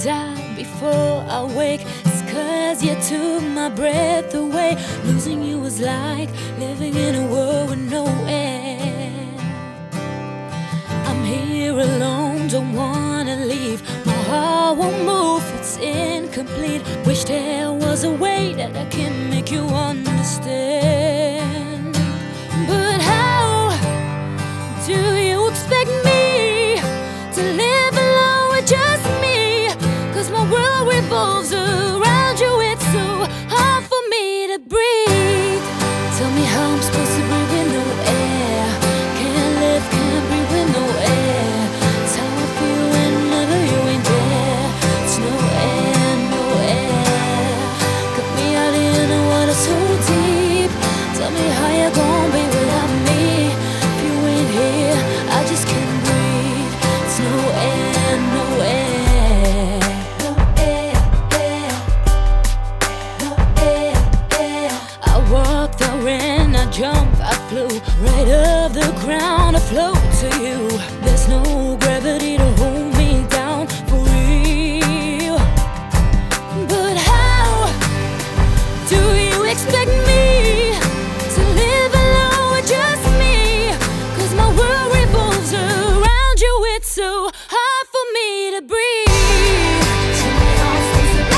die before I wake. It's 'cause you took my breath away. Losing you was like living in a world with no air. I'm here alone, don't wanna leave. My heart won't move, it's incomplete. Wish there was a way that I can make you understand. But how do you expect me to live alone with just me? 'Cause my world revolves around you, it's so hard for me to breathe. Tell me how I'm supposed to breathe with no air. Can't live, can't breathe with no air. It's how I feel whenever you ain't there. It's no air, no air. Got me out in the water so deep. Tell me how you gon' be without me. If you ain't here, I just can't breathe. It's no air, no air. No air, air. No air, air. I walked, I ran, I jumped, I flew right off the ground, I float to you. There's no gravity to hold me down for real. But how do you expect me to live alone with just me? 'Cause my world revolves around you, it's so hard for me to breathe. Tell me how I'm supposed to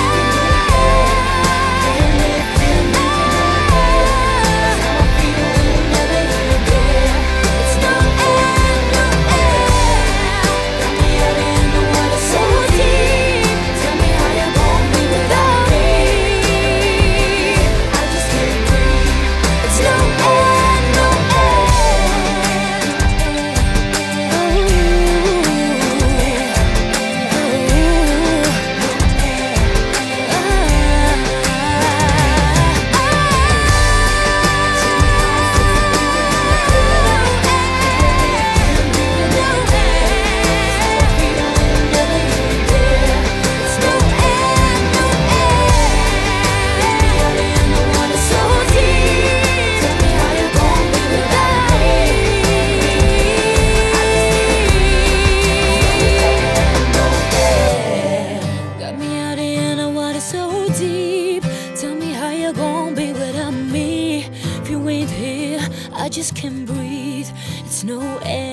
breathe. It's how I feel whenever you're there. It's no air, no air. Got me out in the water so deep. Tell me how you're gon' be without me. I just can't breathe. It's no air, no got me out in the water so deep. Tell me how you gon' be without me. If you ain't here, I just can't breathe. It's no air.